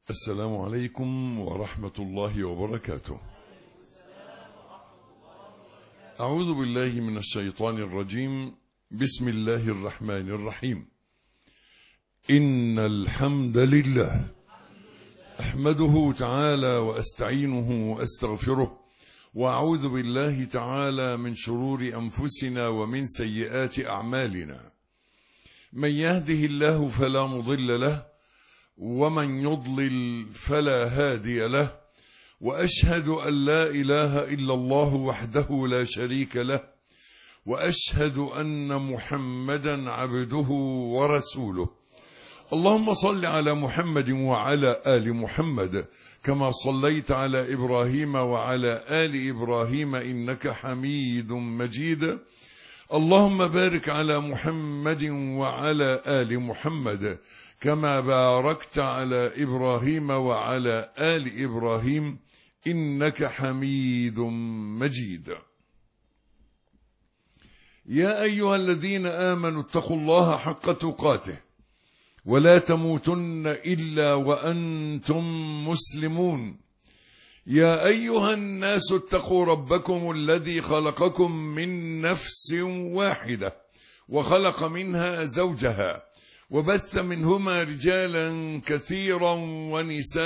السلام عليكم ورحمة الله وبركاته. أعوذ بالله من الشيطان الرجيم. بسم الله الرحمن الرحيم. إن الحمد لله أحمده تعالى وأستعينه وأستغفره، وأعوذ بالله تعالى من شرور أنفسنا ومن سيئات أعمالنا. من يهده الله فلا مضل له، ومن يضلل فلا هادي له، وأشهد أن لا إله إلا الله وحده لا شريك له، وأشهد أن محمدا عبده ورسوله. اللهم صل على محمد وعلى آل محمد كما صليت على إبراهيم وعلى آل إبراهيم إنك حميد مجيد. اللهم بارك على محمد وعلى آل محمد كما باركت على إبراهيم وعلى آل إبراهيم إنك حميد مجيد. يا أيها الذين آمنوا اتقوا الله حق تقاته ولا تموتن إلا وأنتم مسلمون. يا أيها الناس اتقوا ربكم الذي خلقكم من نفس واحدة وخلق منها زوجها وبث منهما رجالا كثيرا ونساء،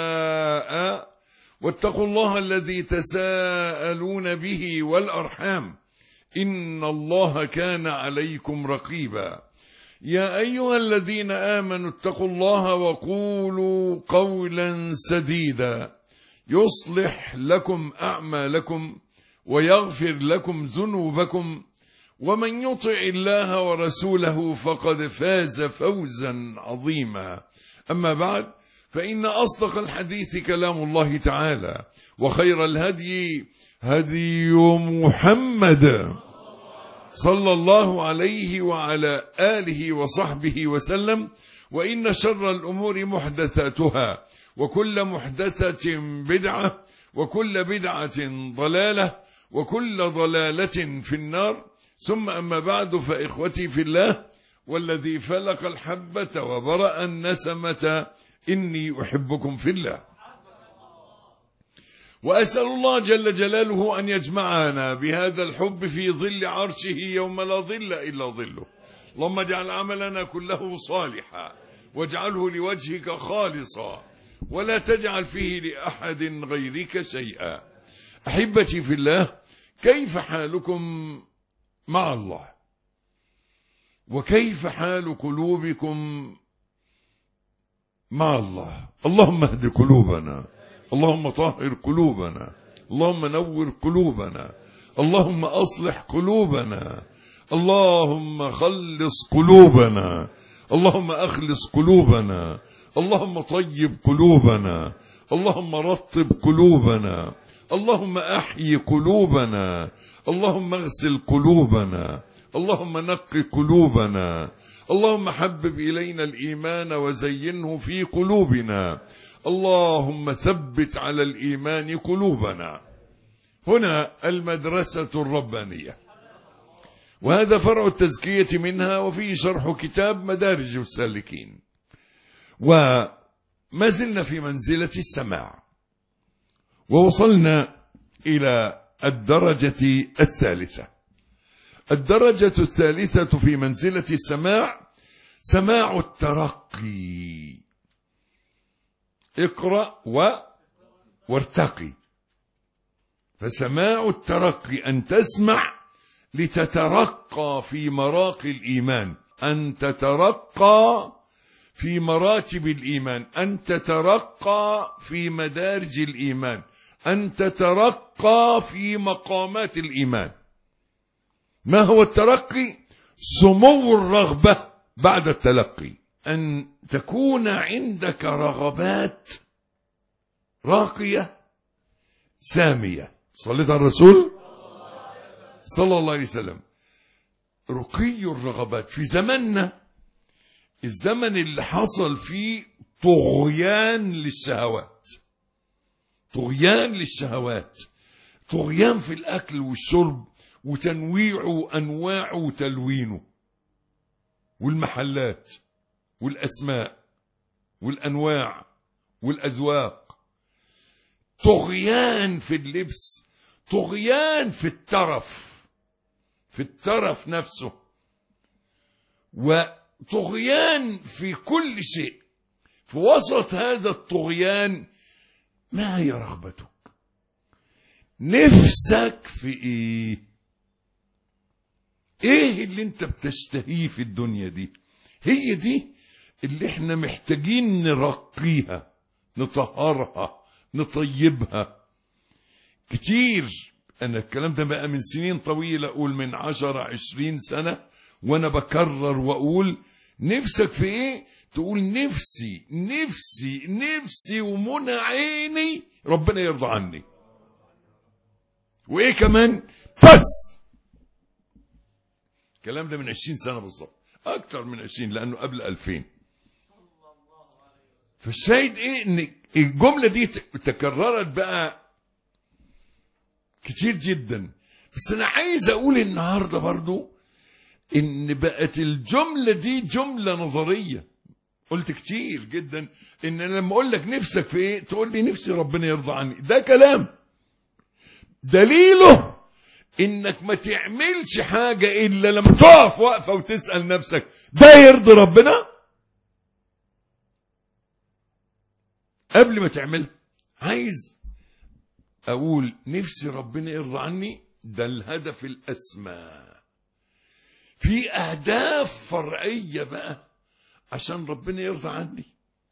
واتقوا الله الذي تساءلون به والأرحام إن الله كان عليكم رقيبا. يا أيها الذين آمنوا اتقوا الله وقولوا قولا سديدا يصلح لكم أعمالكم ويغفر لكم ذنوبكم، ومن يطع الله ورسوله فقد فاز فوزا عظيما. أما بعد، فإن أصدق الحديث كلام الله تعالى، وخير الهدي هدي محمد صلى الله عليه وعلى آله وصحبه وسلم، وإن شر الأمور محدثاتها، وكل محدثة بدعة، وكل بدعة ضلالة، وكل ضلالة في النار. ثم أما بعد، فإخوتي في الله والذي فلق الحبة وبرأ النسمة إني أحبكم في الله، وأسأل الله جل جلاله أن يجمعنا بهذا الحب في ظل عرشه يوم لا ظل إلا ظله. اللهم اجعل عملنا كله صالحا، واجعله لوجهك خالصا، ولا تجعل فيه لأحد غيرك شيئا. أحبتي في الله، كيف حالكم مع الله؟ وكيف حال قلوبكم مع الله؟ اللهم اهد قلوبنا، اللهم طهر قلوبنا، اللهم نور قلوبنا، اللهم أصلح قلوبنا، اللهم خلص قلوبنا، اللهم أخلص قلوبنا، اللهم طيب قلوبنا، اللهم رطب قلوبنا، اللهم أحيي قلوبنا، اللهم اغسل قلوبنا، اللهم نقي قلوبنا، اللهم حبب إلينا الإيمان وزينه في قلوبنا، اللهم ثبت على الإيمان قلوبنا. هنا المدرسة الربانية، وهذا فرع التزكية منها، وفيه شرح كتاب مدارج السالكين. وما زلنا في منزلة السماع، ووصلنا إلى الدرجة الثالثة. الدرجة الثالثة في منزلة السماع سماع الترقي. اقرأ وارتقي. فسماع الترقي أن تسمع لتترقى في مراقي الإيمان، أن تترقى في مراتب الإيمان، أن تترقى في مدارج الإيمان، أن تترقى في مقامات الإيمان. ما هو الترقي؟ سمو الرغبة بعد التلقي، أن تكون عندك رغبات راقية سامية. صليت على الرسول صلى الله عليه وسلم. رقي الرغبات في زمننا، الزمن اللي حصل فيه طغيان للشهوات، طغيان للشهوات، طغيان في الأكل والشرب وتنويعه وأنواعه وتلوينه، والمحلات والأسماء والأنواع والأذواق، طغيان في اللبس، طغيان في الترف نفسه، وطغيان في كل شيء. في وسط هذا الطغيان ما هي رغبتك؟ نفسك في ايه اللي انت بتشتهيه في الدنيا دي؟ هي دي اللي احنا محتاجين نرقيها، نطهرها، نطيبها كتير. انا الكلام ده بقى من سنين طويلة، اقول من 10-20 سنة وانا بكرر واقول نفسك في ايه؟ تقول نفسي نفسي نفسي ومنى عيني ربنا يرضى عني. وايه كمان؟ بس الكلام ده من 20 سنة بالظبط، اكتر من 20 لانه قبل 2000. فالشاهد ايه؟ ان الجملة دي تكررت بقى كتير جدا. بس انا عايز اقول النهاردة برضو ان بقت الجملة دي جملة نظرية. قلت كتير جدا ان انا لما اقول لك نفسك في ايه تقول لي نفسي ربنا يرضى عني، ده كلام دليله انك ما تعملش حاجة الا لما تقف وقفة وتسأل نفسك ده يرضي ربنا قبل ما تعملها. عايز اقول نفسي ربنا يرضى عني، ده الهدف الاسمى. في اهداف فرعية بقى عشان ربنا يرضى عني،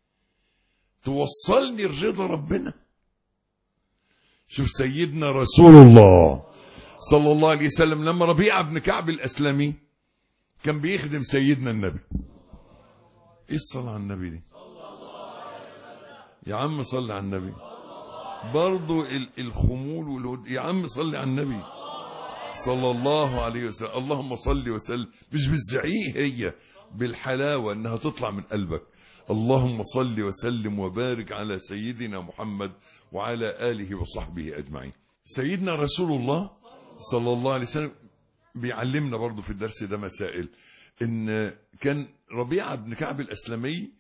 توصلني الرضا ربنا. شوف سيدنا رسول الله صلى الله عليه وسلم لما ربيعة بن كعب الأسلمي كان بيخدم سيدنا النبي. ايه الصلاة على النبي دي يا عم؟ صلي على النبي. برضو الخمول والود يا عم صلي على النبي صلى الله عليه وسلم. اللهم صل وسلم، مش بالزعيق، هي بالحلاوة انها تطلع من قلبك. اللهم صل وسلم وبارك على سيدنا محمد وعلى آله وصحبه أجمعين. سيدنا رسول الله صلى الله عليه وسلم بيعلمنا برضو في الدرس ده مسائل. ان كان ربيعة بن كعب الأسلمي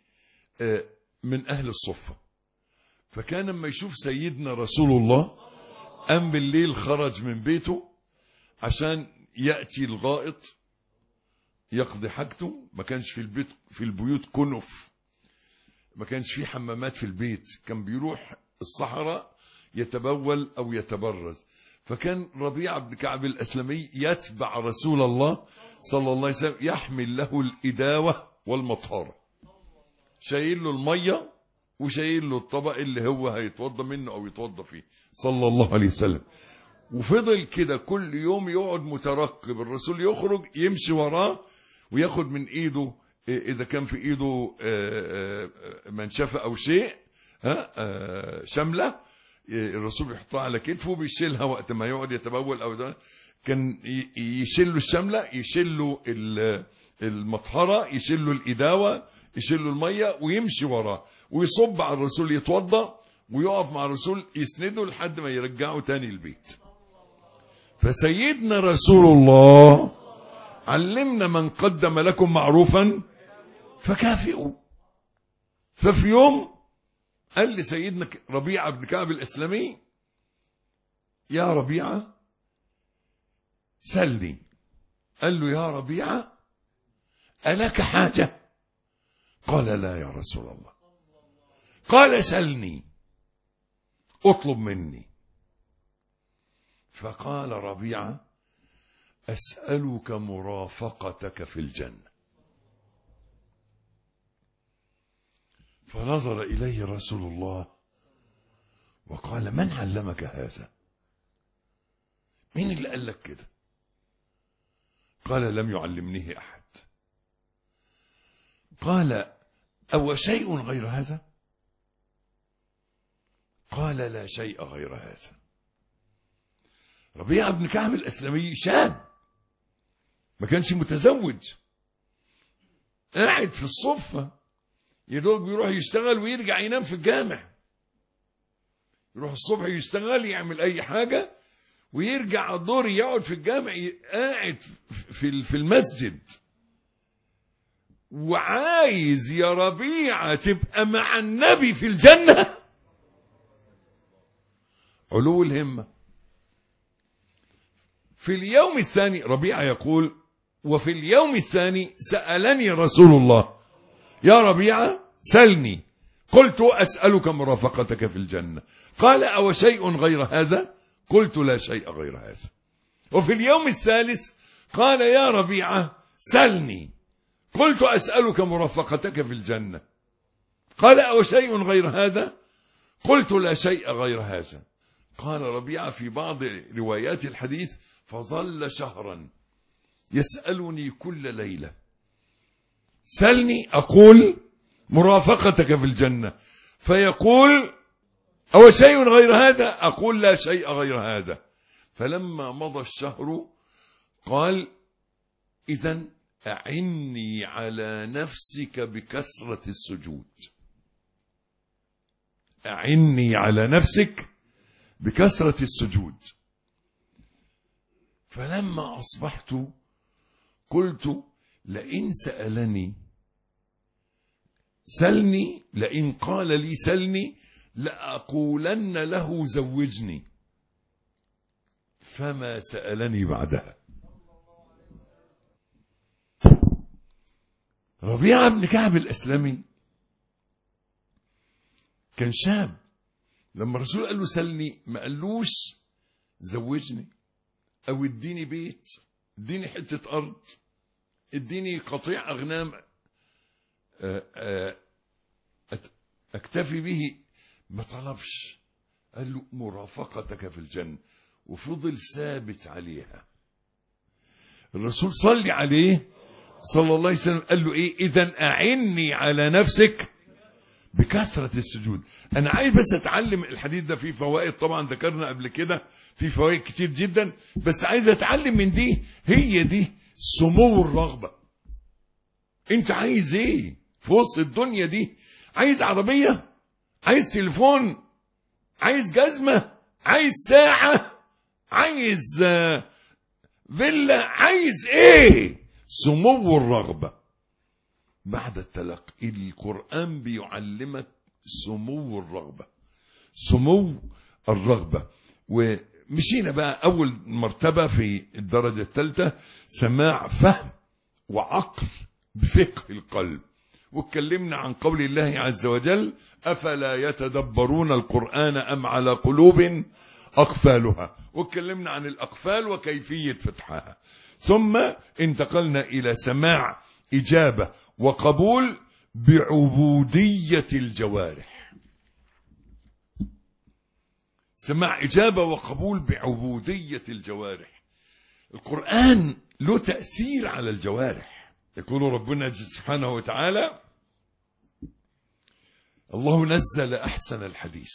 من أهل الصفة، فكان لما يشوف سيدنا رسول الله قام بالليل خرج من بيته عشان يأتي الغائط يقضي حاجته. ما كانش في البيوت كنف، ما كانش في حمامات في البيت، كان بيروح الصحراء يتبول أو يتبرز. فكان ربيعة بن كعب الأسلمي يتبع رسول الله صلى الله عليه وسلم، يحمل له الإداوة والمطهرة، شايل له المية وشايل له الطبق اللي هو هيتوضى منه أو يتوضى فيه صلى الله عليه وسلم. وفضل كده كل يوم يقعد مترقب الرسول يخرج، يمشي وراه وياخد من ايده اذا كان في ايده منشفة او شيء شملة، الرسول يحطها على كتفه بيشيلها وقت ما يقعد يتبول او ده. كان يشيل له الشملة، يشيل له المطهرة، يشيل له الإداوة، يشيل له المية ويمشي وراه ويصب على الرسول يتوضى ويقف مع الرسول يسنده لحد ما يرجعه تاني البيت. فسيدنا رسول الله علمنا من قدم لكم معروفا فكافئوا. ففي يوم قال لسيدنا ربيعة بن كعب الأسلمي يا ربيعة سلني. قال له يا ربيعة ألك حاجة؟ قال لا يا رسول الله. قال سلني، اطلب مني. فقال ربيعة أسألك مرافقتك في الجنة. فنظر إليه رسول الله وقال من علمك هذا؟ مين اللي قال لك كده؟ قال لم يعلمنيه أحد. قال أو شيء غير هذا؟ قال لا شيء غير هذا. ربيعة بن كعب الأسلمي شاب ما كانش متزوج، قاعد في الصفة يدوب بيروح يشتغل ويرجع ينام في الجامع، يروح الصبح يشتغل يعمل أي حاجة ويرجع الظهر يقعد في الجامع، قاعد في المسجد. وعايز يا ربيعة تبقى مع النبي في الجنة. علو الهمة. في اليوم الثاني ربيعة يقول: وفي اليوم الثاني سألني رسول الله: يا ربيعة سلني. قلت: أسألك مرافقتك في الجنة. قال: أو شيء غير هذا؟ قلت: لا شيء غير هذا. وفي اليوم الثالث قال: يا ربيعة سلني. قلت: أسألك مرافقتك في الجنة. قال: أو شيء غير هذا؟ قلت: لا شيء غير هذا. قال ربيعة في بعض روايات الحديث: فظل شهرا يسألني كل ليلة: سلني أقول مرافقتك في الجنة، فيقول: أو شيء غير هذا؟ أقول: لا شيء غير هذا. فلما مضى الشهر قال: إذن أعني على نفسك بكثرة السجود. أعني على نفسك بكثرة السجود. فلما أصبحت قلت: لئن سألني سلني، لئن قال لي سلني لأقولن له زوجني. فما سألني بعدها. ربيعة بن كعب الأسلمي كان شاب. لما الرسول قال له سلني ما قالوش زوجني أو اديني بيت، اديني حتة أرض، اديني قطيع أغنام أكتفي به. ما طلبش، قال له مرافقتك في الجنة، وفضل ثابت عليها. الرسول صلي عليه صلى الله عليه وسلم قال له إيه؟ إذن أعني على نفسك بكثرة السجود. أنا عايز بس أتعلم الحديث ده، فيه فوائد طبعا ذكرنا قبل كده، فيه فوائد كتير جدا، بس عايز أتعلم من دي. هي دي سمو الرغبة. أنت عايز إيه في وسط الدنيا دي؟ عايز عربية؟ عايز تليفون؟ عايز جزمة؟ عايز ساعة؟ عايز فيلا؟ عايز إيه؟ سمو الرغبة. بعد التلقي القرآن بيعلمك سمو الرغبة، سمو الرغبة. ومشينا بقى أول مرتبة في الدرجة الثالثة، سماع فهم وعقل بفقه القلب. واتكلمنا عن قول الله عز وجل: أفلا يتدبرون القرآن أم على قلوب أقفالها. واتكلمنا عن الأقفال وكيفية فتحها. ثم انتقلنا إلى سماع إجابة وقبول بعبودية الجوارح. سماع إجابة وقبول بعبودية الجوارح. القرآن له تأثير على الجوارح. يقول ربنا سبحانه وتعالى: الله نزل أحسن الحديث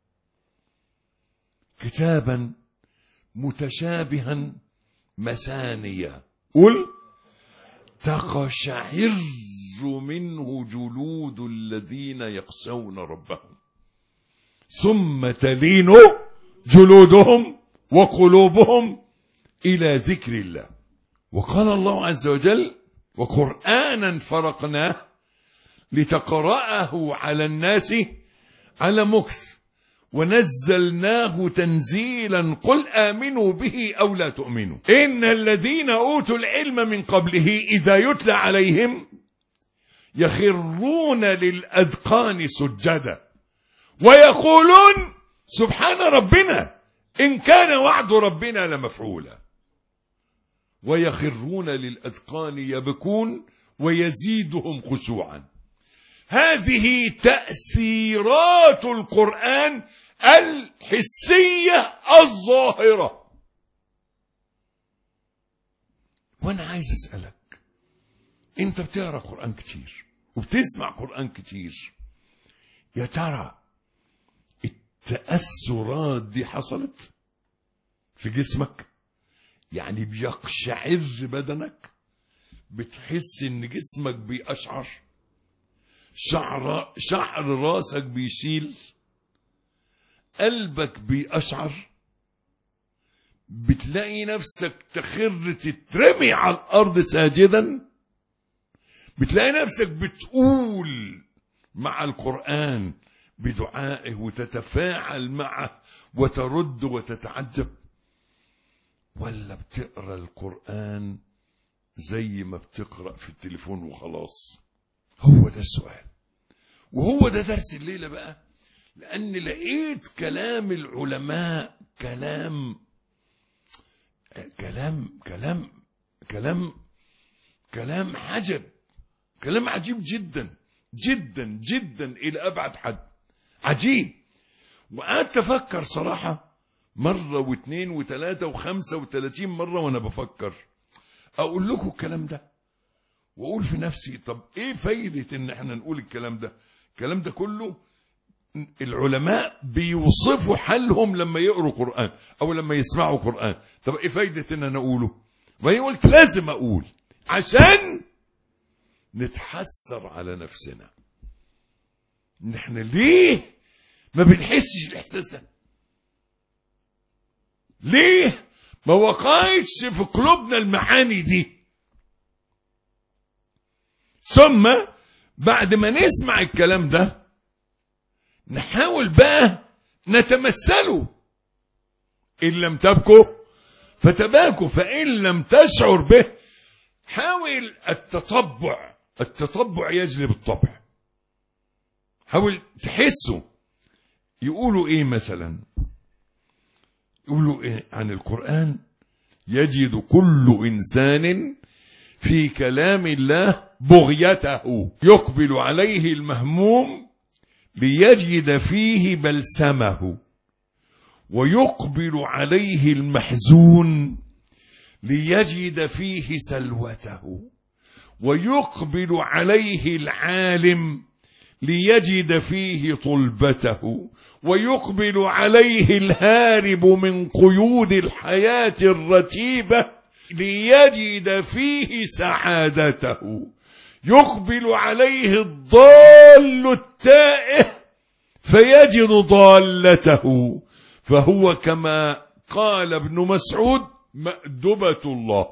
كتابا متشابها مثانيا، قل تقشعر منه جلود الذين يخشون ربهم ثم تلين جلودهم وقلوبهم إلى ذكر الله. وقال الله عز وجل: وقرآنا فرقناه لتقرأه على الناس على مكث ونزلناه تنزيلا قل آمنوا به أو لا تؤمنوا إن الذين أوتوا العلم من قبله إذا يتلى عليهم يخرون للأذقان سجدا ويقولون سبحان ربنا إن كان وعد ربنا لمفعولا ويخرون للأذقان يبكون ويزيدهم خشوعا. هذه تأثيرات القرآن الحسية الظاهرة. وأنا عايز أسألك، أنت بتقرأ قرآن كتير وبتسمع قرآن كتير، يا ترى التأثرات دي حصلت في جسمك؟ يعني بيقشعر بدنك؟ بتحس ان جسمك بيقشعر؟ شعر راسك بيشيل؟ قلبك بيقشعر؟ بتلاقي نفسك تخر تترمي على الأرض ساجدا؟ بتلاقي نفسك بتقول مع القرآن بدعائه وتتفاعل معه وترد وتتعجب، ولا بتقرأ القرآن زي ما بتقرأ في التليفون وخلاص؟ هو ده السؤال، وهو ده درس الليلة بقى. لأن لقيت كلام العلماء كلام حجب، كلام عجيب جدا جدا جدا إلى أبعد حد، عجيب. وقعدت أفكر صراحة مرة واثنين وثلاثة وخمسة وثلاثين مرة وأنا بفكر أقول لكم الكلام ده، وأقول في نفسي طب إيه فايدة إن احنا نقول الكلام ده؟ الكلام ده كله العلماء بيوصفوا حالهم لما يقروا قرآن أو لما يسمعوا قرآن. طب إيه فايدة إن أنا أقوله؟ وهي قلت لازم أقول عشان نتحسر على نفسنا. نحن ليه ما بنحسش الإحساس ده؟ ليه ما وقعتش في قلوبنا المعاني دي؟ ثم بعد ما نسمع الكلام ده نحاول بقى نتمثله. إن لم تبكوا فتباكوا، فإن لم تشعر به حاول التطبع. التطبع يجلب الطبع. حاول تحسه. يقولوا إيه مثلا؟ يقولوا إيه عن القرآن؟ يجد كل إنسان في كلام الله بغيته، يقبل عليه المهموم ليجد فيه بلسمه، ويقبل عليه المحزون ليجد فيه سلوته، ويقبل عليه العالم ليجد فيه طلبته، ويقبل عليه الهارب من قيود الحياة الرتيبة ليجد فيه سعادته، يقبل عليه الضال التائه فيجد ضالته، فهو كما قال ابن مسعود مأدبة الله،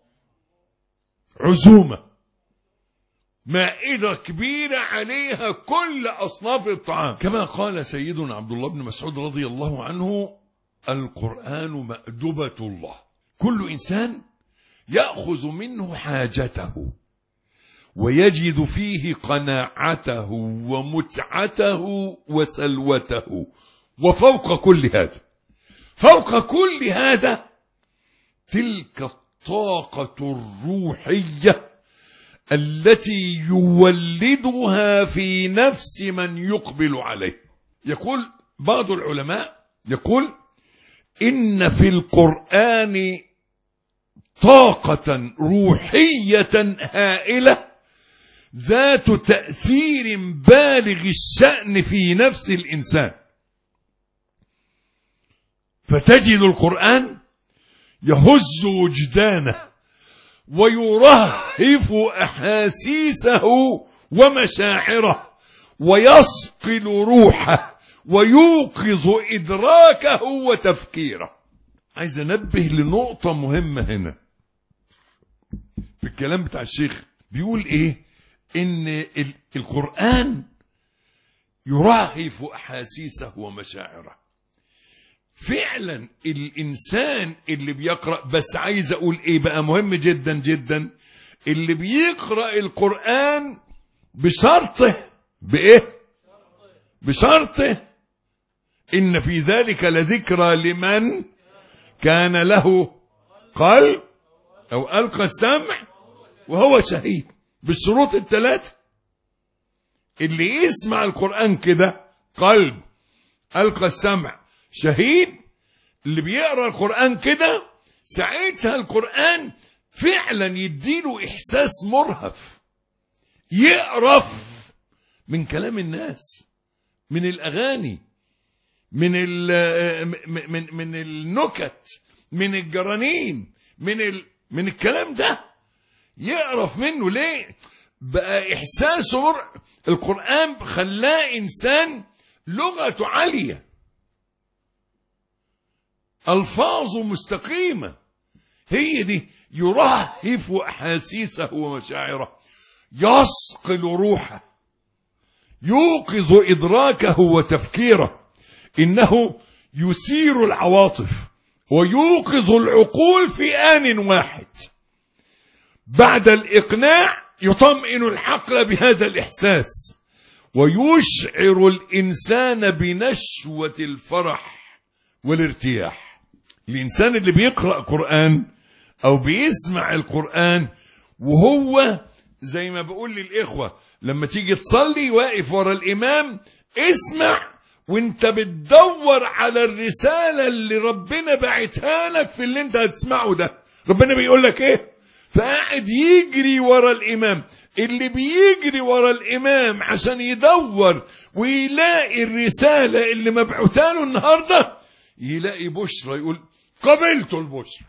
عزومة، مائدة كبيرة عليها كل أصناف الطعام، كما قال سيدنا عبد الله بن مسعود رضي الله عنه القرآن مأدبة الله. كل إنسان يأخذ منه حاجته ويجد فيه قناعته ومتعته وسلوته، وفوق كل هذا، فوق كل هذا تلك الطاقة الروحية التي يولدها في نفس من يقبل عليه. يقول بعض العلماء، يقول إن في القرآن طاقة روحية هائلة ذات تأثير بالغ الشأن في نفس الإنسان، فتجد القرآن يهز وجدانه ويرهف أحاسيسه ومشاعره ويصقل روحه ويوقظ إدراكه وتفكيره. عايز أنبه لنقطة مهمة هنا في الكلام بتاع الشيخ. بيقول إيه؟ إن القرآن يرهف أحاسيسه ومشاعره. فعلا الإنسان اللي بيقرأ، بس عايز أقول إيه بقى مهم جدا جدا، اللي بيقرأ القرآن بشرطه، بإيه؟ بشرطه إن في ذلك لذكرى لمن كان له قلب أو ألقى السمع وهو شهيد، بالشروط الثلاثة. اللي يسمع القرآن كده قلب، ألقى السمع، شهيد، اللي بيقرأ القرآن كده ساعتها القرآن فعلا يديله إحساس مرهف، يقرف من كلام الناس، من الأغاني، من النكت، من الجرانين، من الكلام ده، يقرف منه. ليه؟ بقى إحساسه القرآن خلاه إنسان لغته عالية، ألفاظه مستقيمة، هي دي يرهف أحاسيسه ومشاعره. يصقل روحه، يوقظ إدراكه وتفكيره، إنه يثير العواطف ويوقظ العقول في آن واحد. بعد الإقناع يطمئن العقل بهذا الإحساس ويشعر الإنسان بنشوة الفرح والارتياح. الإنسان اللي بيقرأ قرآن أو بيسمع القرآن وهو زي ما بقول للإخوة لما تيجي تصلي واقف ورا الإمام، اسمع وانت بتدور على الرسالة اللي ربنا بعتها لك في اللي انت هتسمعه ده. ربنا بيقول لك ايه؟ فقاعد يجري ورا الإمام. اللي بيجري ورا الإمام عشان يدور ويلاقي الرسالة اللي مبعوثة له النهاردة، يلاقي بشرى يقول قبلت البشرى.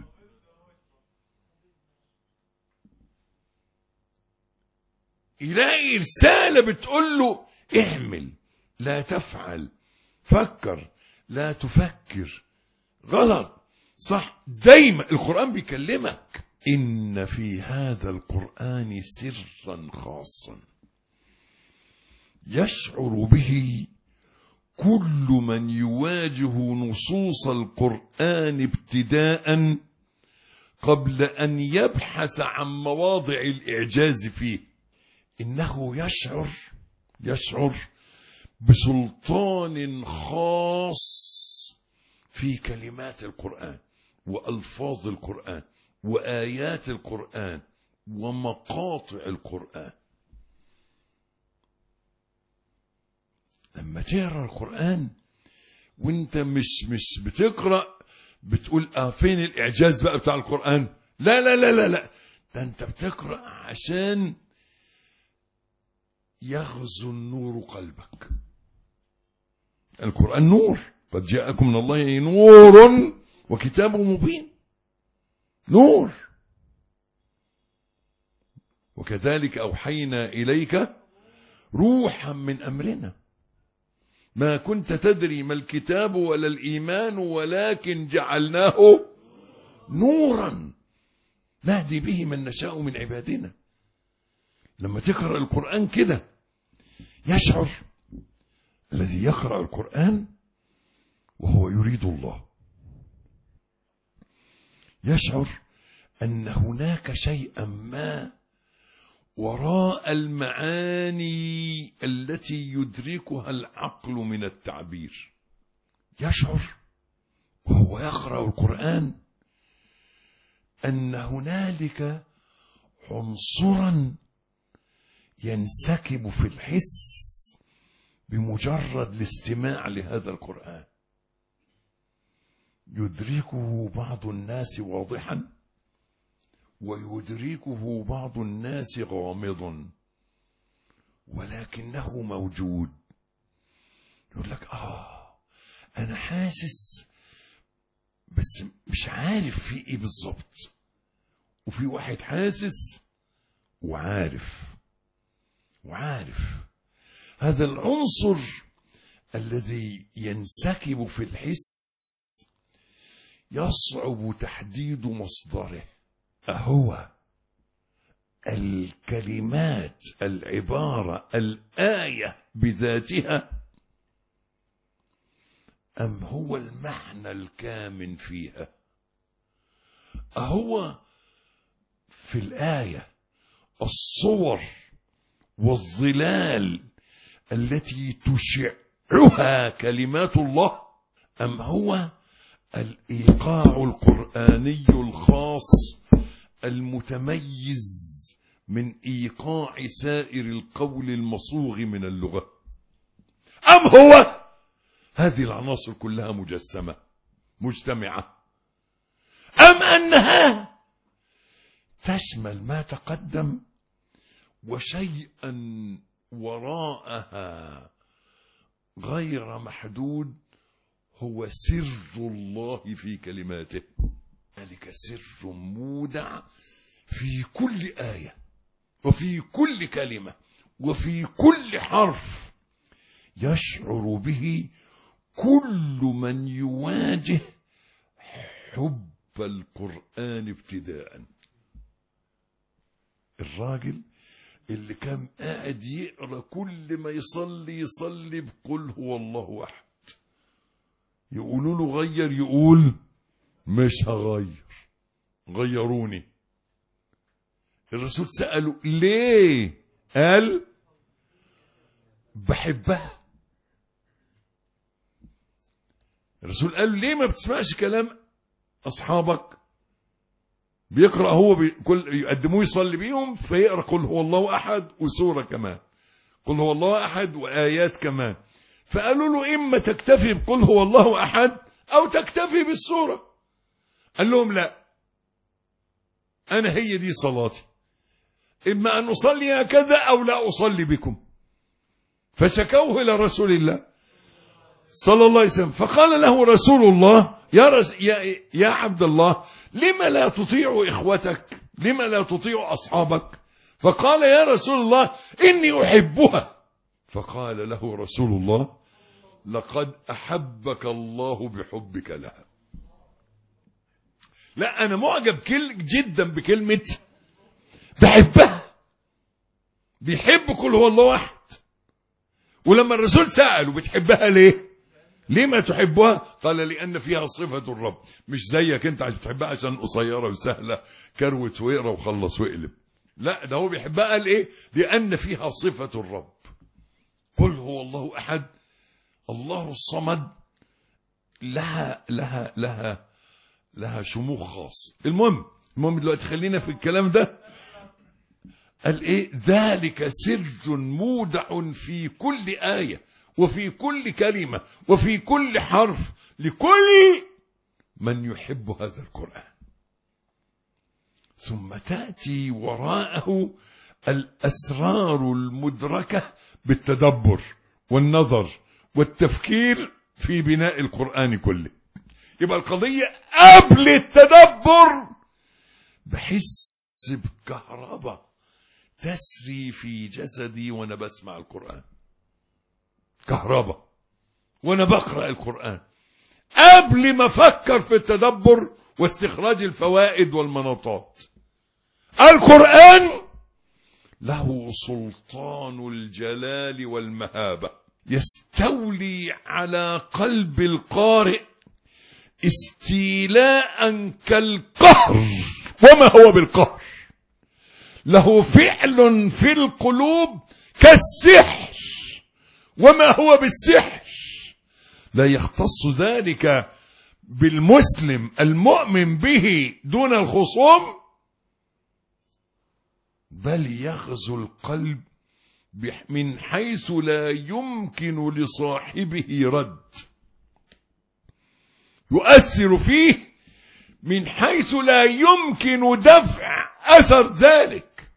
يلاقي رسالة بتقول له اعمل، لا تفعل، فكر، لا تفكر، غلط، صح. دايما القرآن بيكلمك. إن في هذا القرآن سرا خاصا يشعر به كل من يواجه نصوص القرآن ابتداء قبل أن يبحث عن مواضع الإعجاز فيه. إنه يشعر بسلطان خاص في كلمات القرآن وألفاظ القرآن وآيات القرآن ومقاطع القرآن. لما تقرأ القرآن وانت مش بتقرأ بتقول فين الإعجاز بقى بتاع القرآن؟ لا لا لا لا لا، ده انت بتقرأ عشان يغزو النور قلبك. القرآن نور، قد جاءكم من الله نور وكتاب مبين. نور. وكذلك أوحينا إليك روحا من أمرنا ما كنت تدري ما الكتاب ولا الإيمان ولكن جعلناه نورا نهدي به من نشاء من عبادنا. لما تقرأ القرآن كده يشعر الذي يقرأ القرآن وهو يريد الله، يشعر أن هناك شيئا ما وراء المعاني التي يدركها العقل من التعبير. يشعر وهو يقرأ القرآن أن هنالك عنصرا ينسكب في الحس بمجرد الاستماع لهذا القرآن، يدركه بعض الناس واضحا ويدركه بعض الناس غامضا، ولكنه موجود. يقول لك أنا حاسس بس مش عارف في إيه بالظبط. وفي واحد حاسس وعارف هذا العنصر الذي ينسكب في الحس يصعب تحديد مصدره. أهو الكلمات، العبارة، الآية بذاتها، أم هو المعنى الكامن فيها؟ أهو في الآية الصور والظلال التي تشعها كلمات الله، أم هو الإيقاع القرآني الخاص المتميز من إيقاع سائر القول المصوغ من اللغة؟ أم هو هذه العناصر كلها مجسمة مجتمعة؟ أم أنها تشمل ما تقدم وشيئا وراءها غير محدود هو سر الله في كلماته؟ ذلك سر مودع في كل آية وفي كل كلمة وفي كل حرف يشعر به كل من يواجه حب القرآن ابتداء. الراجل اللي كان قاعد يقرأ كل ما يصلي بقل هو الله أحد. يقولوا له غير، يقول مش هغير، غيروني. الرسول سأله ليه؟ قال بحبها. الرسول قال له ليه ما بتسمعش كلام أصحابك؟ بيقرأ هو كل يقدموه يصلي بيهم، فيقرأ قل هو الله أحد وسورة كمان، قل هو الله أحد وآيات كمان. فقالوا له إما تكتفي بقل هو الله أحد أو تكتفي بالسورة. قال لهم لا، أنا هي دي صلاتي، إما أن أصلي هكذا أو لا أصلي بكم. فشكوه إلى رسول الله صلى الله عليه وسلم، فقال له رسول الله يا عبد الله، لما لا تطيع إخوتك؟ لما لا تطيع أصحابك؟ فقال يا رسول الله إني أحبها. فقال له رسول الله لقد أحبك الله بحبك لها. لا، أنا معجب جدا بكلمة بحبها. بيحب كل هو الله واحد. ولما الرسول سأله بتحبها ليه؟ ليه ما تحبها؟ قال لأن فيها صفة الرب. مش زيك انت عشان بتحبها عشان قصيرة وسهلة كروت ويقرا وخلص ويقلب. لا، ده هو بيحبها قال ايه؟ لأن فيها صفة الرب. قل هو الله أحد، الله الصمد، لها شموخ خاص. المهم دلوقتي خلينا في الكلام ده. قال ايه؟ ذلك سر مودع في كل آية وفي كل كلمة وفي كل حرف لكل من يحب هذا القرآن. ثم تأتي وراءه الأسرار المدركة بالتدبر والنظر والتفكير في بناء القرآن كله. يبقى القضية قبل التدبر بحس بكهرباء تسري في جسدي وانا بسمع القرآن، كهرباء وانا بقرأ القرآن، قبل ما افكر في التدبر واستخراج الفوائد والمناطات. القرآن له سلطان الجلال والمهابة، يستولي على قلب القارئ استيلاء كالقهر. وما هو بالقهر؟ له فعل في القلوب كالسحر. وما هو بالسحر؟ لا يختص ذلك بالمسلم المؤمن به دون الخصوم، بل يغزو القلب من حيث لا يمكن لصاحبه رد، يؤثر فيه من حيث لا يمكن دفع أثر ذلك.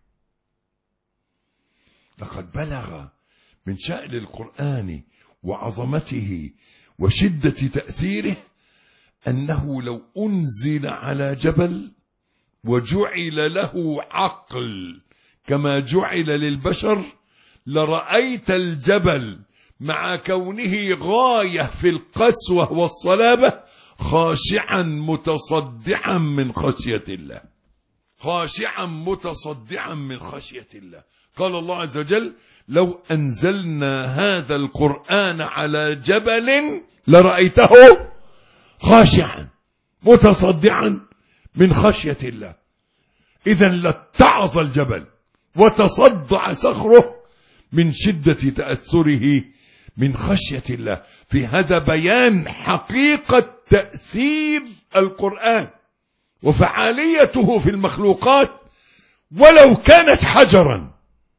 لقد بلغ من شأن القرآن وعظمته وشدة تأثيره أنه لو أنزل على جبل وجعل له عقل كما جعل للبشر لرأيت الجبل مع كونه غاية في القسوة والصلابة خاشعا متصدعا من خشية الله، خاشعا متصدعا من خشية الله. قال الله عز وجل لو أنزلنا هذا القرآن على جبل لرأيته خاشعا متصدعا من خشية الله. إذن لاتعظ الجبل وتصدع صخره من شدة تأثره من خشية الله. في هذا بيان حقيقة تأثير القرآن وفعاليته في المخلوقات، ولو كانت حجرا،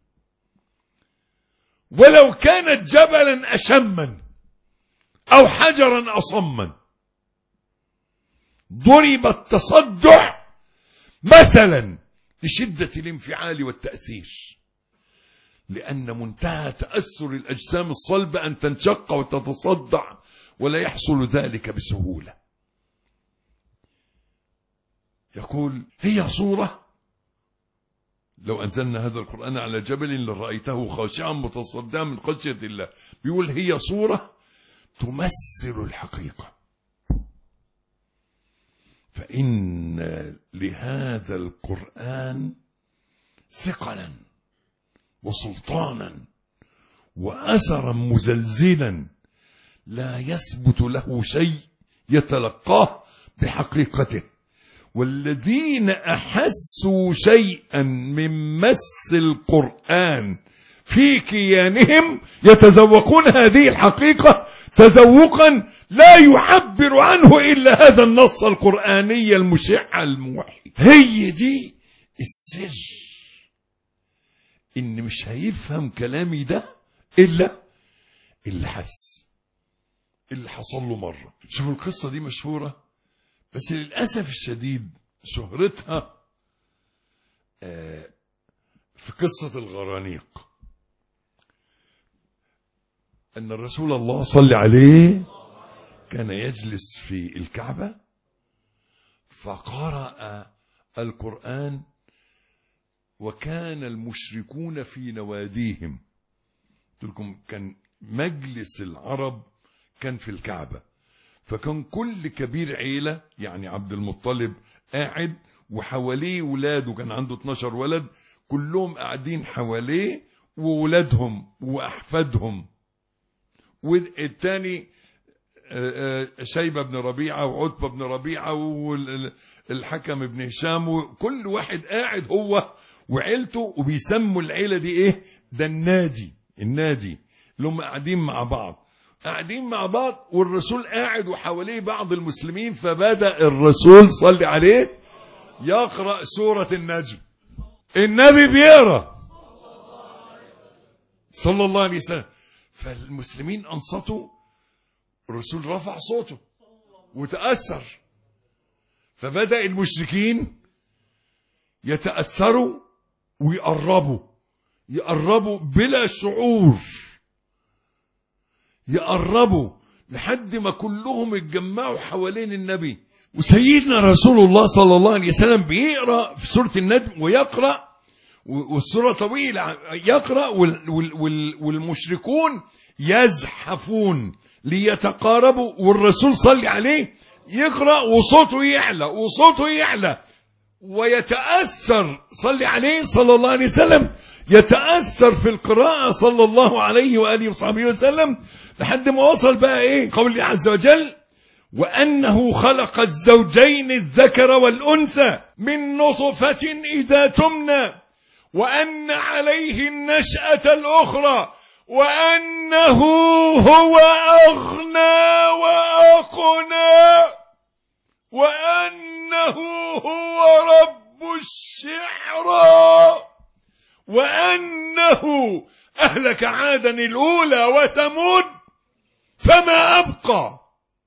ولو كانت جبلا أشما أو حجرا أصما، ضرب التصدع مثلا لشدة الانفعال والتأثير، لأن منتهى تأثر الأجسام الصلبة أن تنشق وتتصدع، ولا يحصل ذلك بسهولة. يقول هي صورة لو أنزلنا هذا القرآن على جبل لرأيته خاشعا متصدعا من خشية الله. بيقول هي صورة تمثل الحقيقة. فإن لهذا القرآن ثقلا وسلطانا وأثرا مزلزلا لا يثبت له شيء يتلقاه بحقيقته. والذين أحسوا شيئا من مس القرآن في كيانهم يتذوقون هذه الحقيقة تذوقا لا يعبر عنه إلا هذا النص القرآني المشع الموحي. هي دي السر، إن مش هيفهم كلامي ده إلا اللي حس، اللي حصل له مرة. شوفوا القصة دي مشهورة، بس للأسف الشديد شهرتها في قصة الغرانيق. أن الرسول الله صلى عليه كان يجلس في الكعبة فقرأ القرآن، وكان المشركون في نواديهم. قلت لكم كان مجلس العرب كان في الكعبة، فكان كل كبير عيلة يعني عبد المطلب قاعد وحواليه ولاده، كان عنده 12 ولد، كلهم قاعدين حواليه وولادهم وأحفادهم، والتاني شيبة بن ربيعة وعتبة بن ربيعة والحكم بن هشام، وكل واحد قاعد هو وعيلته، وبيسموا العيلة دي ايه؟ ده النادي اللي هم قاعدين مع بعض والرسول قاعد وحواليه بعض المسلمين. فبدأ الرسول صلى عليه يقرأ سورة النجم. النبي بيقرأ صلى الله عليه وسلم، فالمسلمين أنصتوا، الرسول رفع صوته وتأثر، فبدأ المشركين يتأثروا ويقربوا بلا شعور، يقربوا لحد ما كلهم اتجمعوا حوالين النبي. وسيدنا رسول الله صلى الله عليه وسلم بيقرأ في سورة النجم، ويقرأ والسورة طويلة، يقرأ والمشركون يزحفون ليتقاربوا، والرسول صلى عليه يقرأ وصوته يعلى ويتأثر صلى عليه صلى الله عليه وسلم، يتأثر في القراءة صلى الله عليه وآله وصحبه وسلم، لحد ما وصل بقى ايه؟ قول الله عز وجل: وأنه خلق الزوجين الذكر والأنثى من نطفة إذا تمنى وأن عليه النشأة الأخرى وأنه هو أغنى وأقنى وأنه هو رب الشعرى وأنه أهلك عادا الأولى وثمود فما أبقى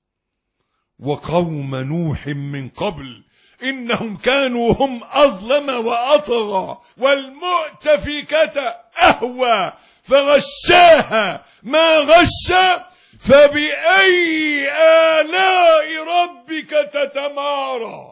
وقوم نوح من قبل إنهم كانوا هم أظلم وأطغى والمؤتفكة أهوى فغشاها ما غشى فبأي آلاء ربك تتمارى.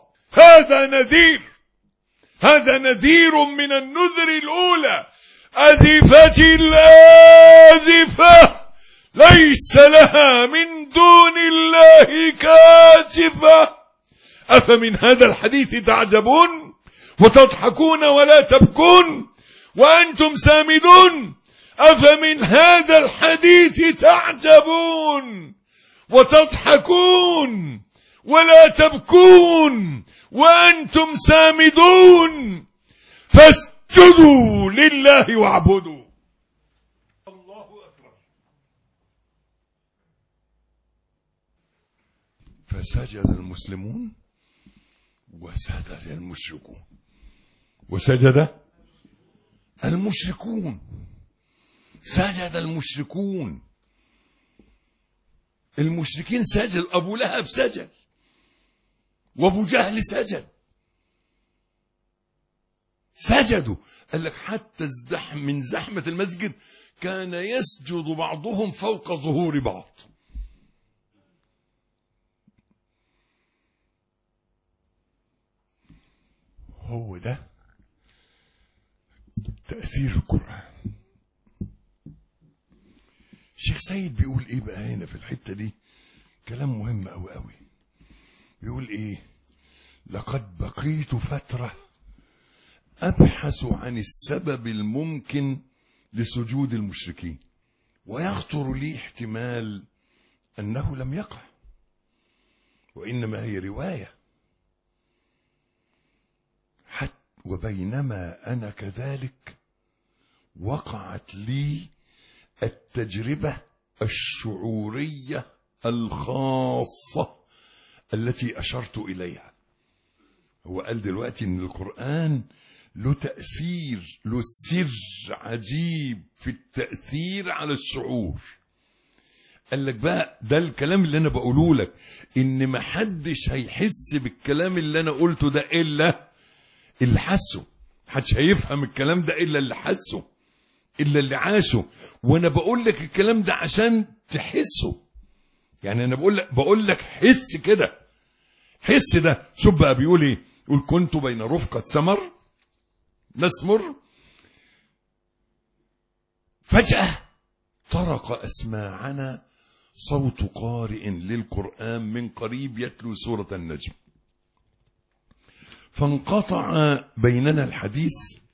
هذا نذير من النذر الأولى. أزفت الآزفة ليس لها من دون الله كاشفة. أفمن هذا الحديث تعجبون وتضحكون ولا تبكون وأنتم سامدون. أفمن هذا الحديث تعجبون وتضحكون ولا تبكون وأنتم سامدون. فاسجدوا لله واعبدوا. الله أكبر. فسجد المسلمون وسجد المشركون. سجد المشركون. المشركين سجد، أبو لهب سجد وأبو جهل سجدوا. قال لك حتى من زحمة المسجد كان يسجد بعضهم فوق ظهور بعض. هو ده تأثير القرآن. الشيخ سيد بيقول ايه بقى هنا في الحتة دي؟ كلام مهم قوي قوي. بيقول ايه؟ لقد بقيت فترة أبحث عن السبب الممكن لسجود المشركين، ويخطر لي احتمال أنه لم يقع وإنما هي رواية. حتى وبينما أنا كذلك وقعت لي التجربة الشعورية الخاصة التي أشرت إليها. هو قال دلوقتي إن القرآن له تأثير، له سر عجيب في التأثير على الشعور. قال لك بقى ده الكلام اللي أنا بقوله لك، إن محدش هيحس بالكلام اللي أنا قلته ده إلا اللي حسه. محدش هيفهم الكلام ده إلا اللي حسه، إلا اللي عاشه. وأنا بقول لك الكلام ده عشان تحسه. يعني أنا بقول لك حس كده، حس ده. شوف بقى بيقول إيه؟ يقول كنت بين رفقة سمر نسمر فجأة طرق أسماعنا صوت قارئ للقرآن من قريب يتلو سورة النجم، فانقطع بيننا الحديث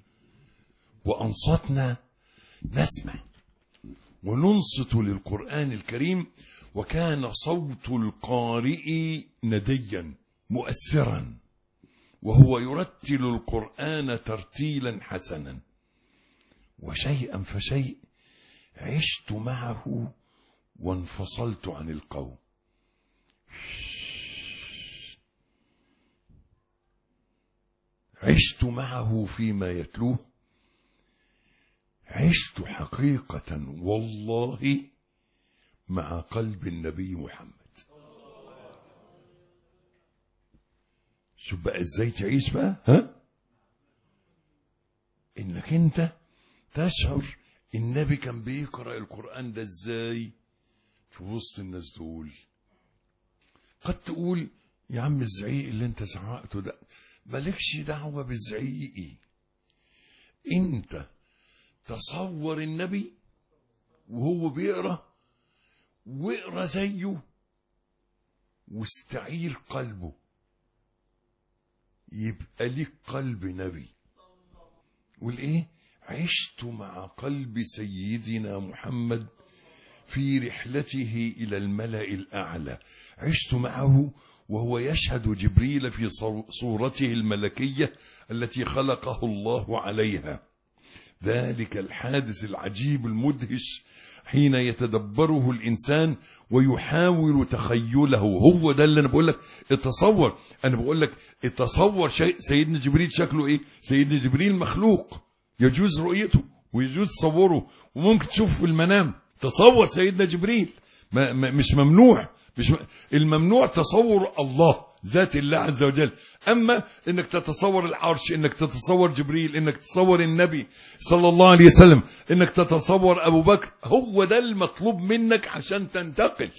وأنصتنا نسمع وننصت للقرآن الكريم. وكان صوت القارئ نديا مؤثرا، وهو يرتل القرآن ترتيلا حسنا. وشيئا فشيء عشت معه وانفصلت عن القوم. عشت معه فيما يتلوه، عشت حقيقة والله مع قلب النبي محمد. شوف بقى ازاي تعيش بقى، ها؟ انك انت تشعر النبي كان بيقرأ القرآن ده ازاي في وسط الناس دول. قد تقول يا عم الزعيق اللي انت زعقته ده مالكش دعوة بالزعيقي. انت تصور النبي وهو بيقرأ، واقرأ زيه واستعير قلبه، يبقى ليك قلب نبي. والايه؟ عشت مع قلب سيدنا محمد في رحلته إلى الملأ الأعلى. عشت معه وهو يشهد جبريل في صورته الملكية التي خلقه الله عليها. ذلك الحادث العجيب المدهش حين يتدبره الإنسان ويحاول تخيله. هو ده اللي أنا بقول لك اتصور. أنا بقول لك اتصور سيدنا جبريل شكله إيه. سيدنا جبريل مخلوق يجوز رؤيته ويجوز تصوره وممكن تشوفه في المنام. تصور سيدنا جبريل مش ممنوع. الممنوع تصور الله، ذات الله عز وجل. أما إنك تتصور العرش، إنك تتصور جبريل، إنك تتصور النبي صلى الله عليه وسلم، إنك تتصور أبو بكر، هو ده المطلوب منك عشان تنتقل.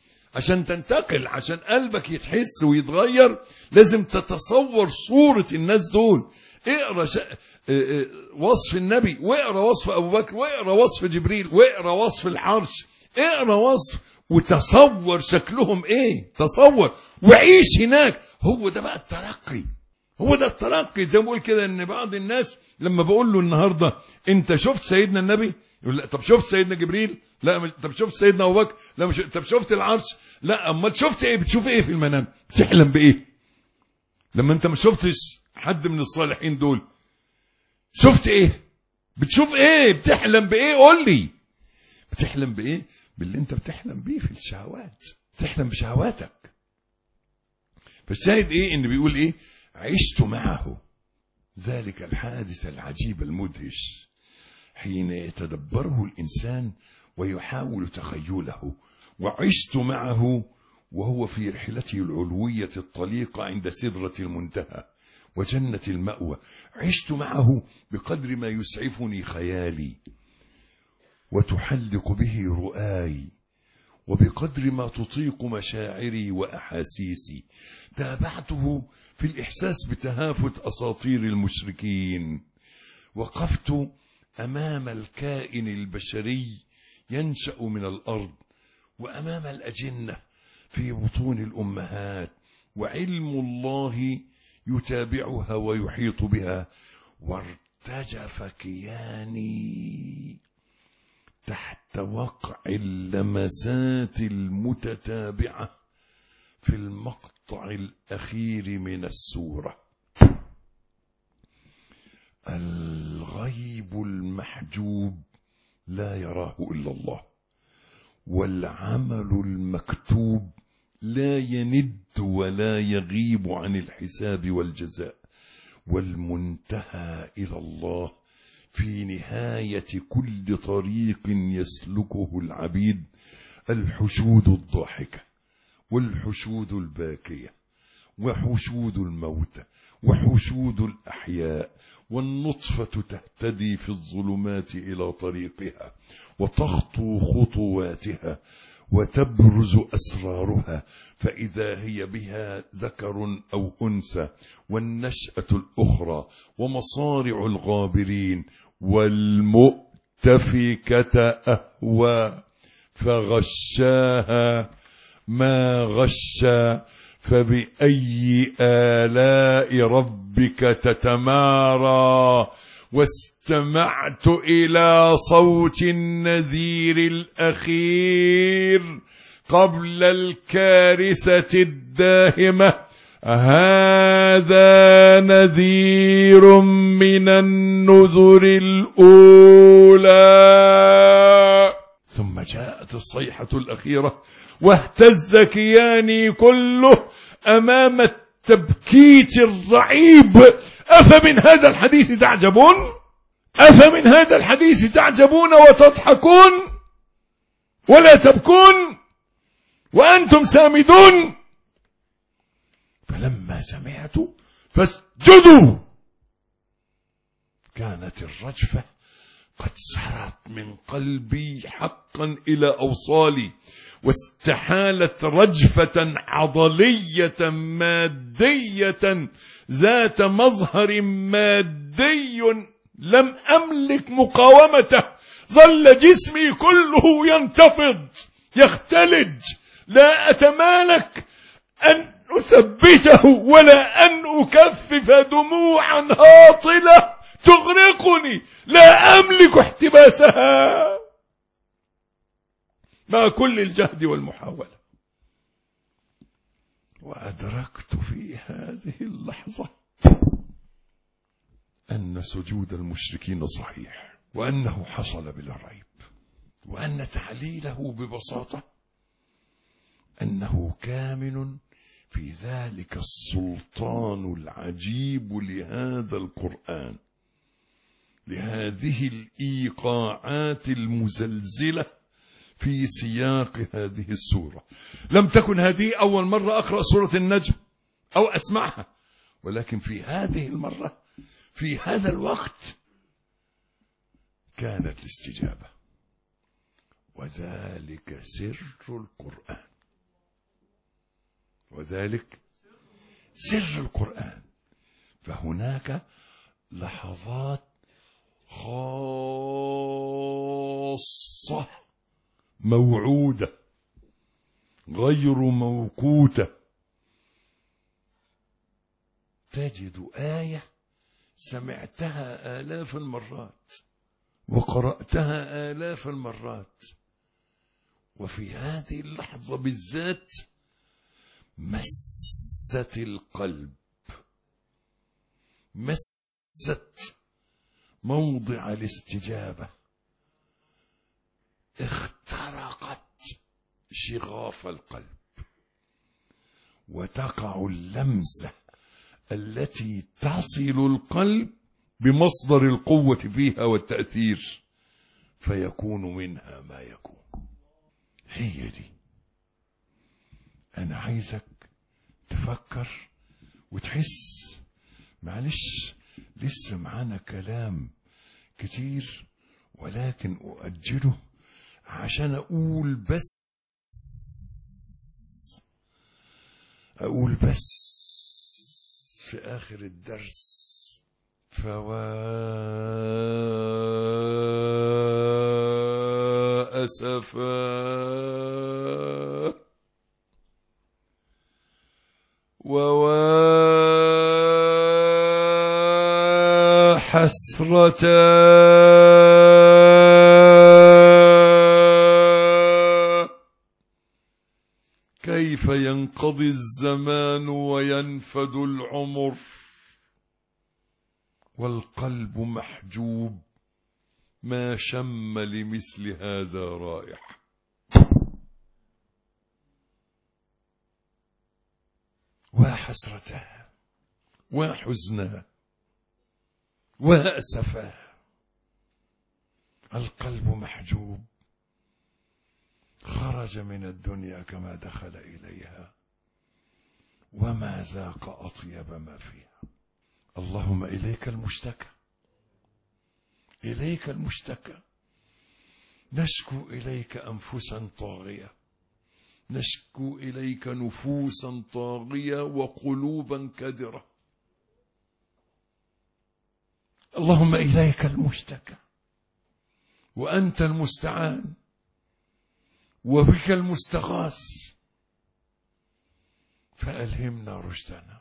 عشان قلبك يتحس ويتغير لازم تتصور صورة الناس دول. اقرأ وصف النبي، واقرأ وصف أبو بكر، واقرأ وصف جبريل، واقرأ وصف العرش، اقرأ وصف وتصور شكلهم ايه. تصور وعيش هناك. هو ده بقى الترقي. هو ده الترقي. زي ما بقول كده ان بعض الناس لما بقول له النهارده انت شفت سيدنا النبي، يقول لا. طب شفت سيدنا جبريل؟ لا. طب شفت سيدنا ابو بكر؟ لا. مش. طب شفت العرش؟ لا. امال شفت ايه؟ بتشوف ايه في المنام؟ بتحلم بايه لما انت ما شفتش حد من الصالحين دول؟ شفت ايه؟ بتشوف ايه؟ بتحلم بايه؟ قول لي بتحلم بايه؟ باللي انت بتحلم بيه في الشهوات. تحلم بشهواتك. فالشاهد ايه؟ ان بيقول ايه؟ عشت معه ذلك الحادث العجيب المدهش حين يتدبره الانسان ويحاول تخيله. وعشت معه وهو في رحلته العلوية الطليقة عند سدرة المنتهى وجنة المأوى. عشت معه بقدر ما يسعفني خيالي وتحلق به رؤاي، وبقدر ما تطيق مشاعري وأحاسيسي. تابعته في الإحساس بتهافت أساطير المشركين. وقفت أمام الكائن البشري ينشأ من الأرض، وأمام الأجنة في بطون الأمهات، وعلم الله يتابعها ويحيط بها. وارتجف كياني تحت وقع اللمسات المتتابعة في المقطع الأخير من السورة. الغيب المحجوب لا يراه إلا الله، والعمل المكتوب لا يند ولا يغيب عن الحساب والجزاء، والمنتهى إلى الله في نهاية كل طريق يسلكه العبيد الحشود الضاحكة والحشود الباكية وحشود الموتى وحشود الأحياء، والنطفة تهتدي في الظلمات إلى طريقها وتخطو خطواتها وتبرز أسرارها، فإذا هي بها ذكر أو أنثى، والنشأة الأخرى، ومصارع الغابرين، والمؤتفكة أهوى، فغشاها ما غشى، فبأي آلاء ربك تتمارى. واستمعت إلى صوت النذير الأخير قبل الكارثة الداهمة، هذا نذير من النذر الأولى. ثم جاءت الصيحة الأخيرة واهتز كياني كله أمام التبكيت الرعيب. أفمن هذا الحديث تعجبون؟ أفمن هذا الحديث تعجبون وتضحكون ولا تبكون وأنتم سامدون؟ فلما سمعت فاسجدوا. كانت الرجفة قد سرت من قلبي حقا إلى أوصالي، واستحالت رجفة عضلية مادية ذات مظهر مادي لم أملك مقاومته. ظل جسمي كله ينتفض يختلج، لا أتمالك أن أثبته ولا أن أكفف دموعا هاطلة تغرقني، لا أملك احتباسها مع كل الجهد والمحاولة. وأدركت في هذه اللحظة أن سجود المشركين صحيح، وأنه حصل بلا ريب، وأن تعليله ببساطة أنه كامن في ذلك السلطان العجيب لهذا القرآن، لهذه الإيقاعات المزلزلة في سياق هذه السورة. لم تكن هذه أول مرة أقرأ سورة النجم أو أسمعها، ولكن في هذه المرة في هذا الوقت كانت الاستجابة، وذلك سر القرآن، وذلك سر القرآن. فهناك لحظات خاصة موعودة غير موقوتة، تجد آية سمعتها آلاف المرات وقرأتها آلاف المرات، وفي هذه اللحظة بالذات مست القلب، مست موضع الاستجابة، اخترقت شغاف القلب، وتقع اللمسة التي تصل القلب بمصدر القوة فيها والتأثير، فيكون منها ما يكون. هي دي. أنا عايزك تفكر وتحس. معلش لسه معانا كلام كتير، ولكن أؤجله عشان أقول بس في آخر الدرس فوا أسفا ووا حسرة كيف ينقضي الزمان وينفد العمر والقلب محجوب ما شم لمثل هذا رائحة. وحسرته وحزنه وأسفه، القلب محجوب، خرج من الدنيا كما دخل إليها وما ذاق أطيب ما فيها. اللهم إليك المشتكى، إليك المشتكى، نشكو إليك أنفسا طاغية، نشكو إليك نفوسا طاغية وقلوبا كدرة. اللهم إليك المشتكى وأنت المستعان وبك المستغاث، فألهمنا رشدنا،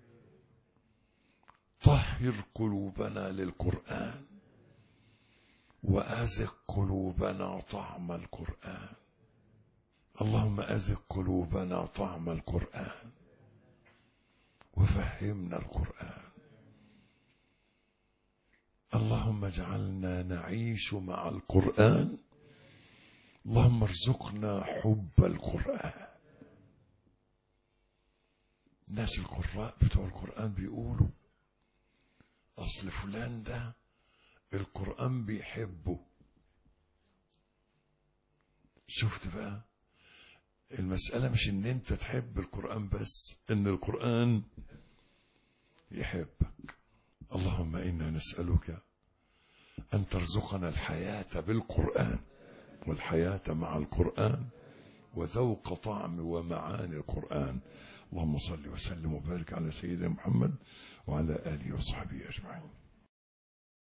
طهر قلوبنا للقرآن وأذق قلوبنا طعم القرآن. اللهم أذق قلوبنا طعم القرآن وفهمنا القرآن. اللهم اجعلنا نعيش مع القرآن. اللهم ارزقنا حب القرآن. الناس القراء بتوع القرآن بيقولوا أصل فلان ده القرآن بيحبه. شفت بقى، المسألة مش ان انت تحب القرآن بس، ان القرآن يحبك. اللهم إنا نسألك أن ترزقنا الحياة بالقرآن والحياة مع القرآن وذوق طعم ومعاني القرآن. اللهم صل وسلم وبارك على سيدنا محمد وعلى آله وصحبه أجمعين.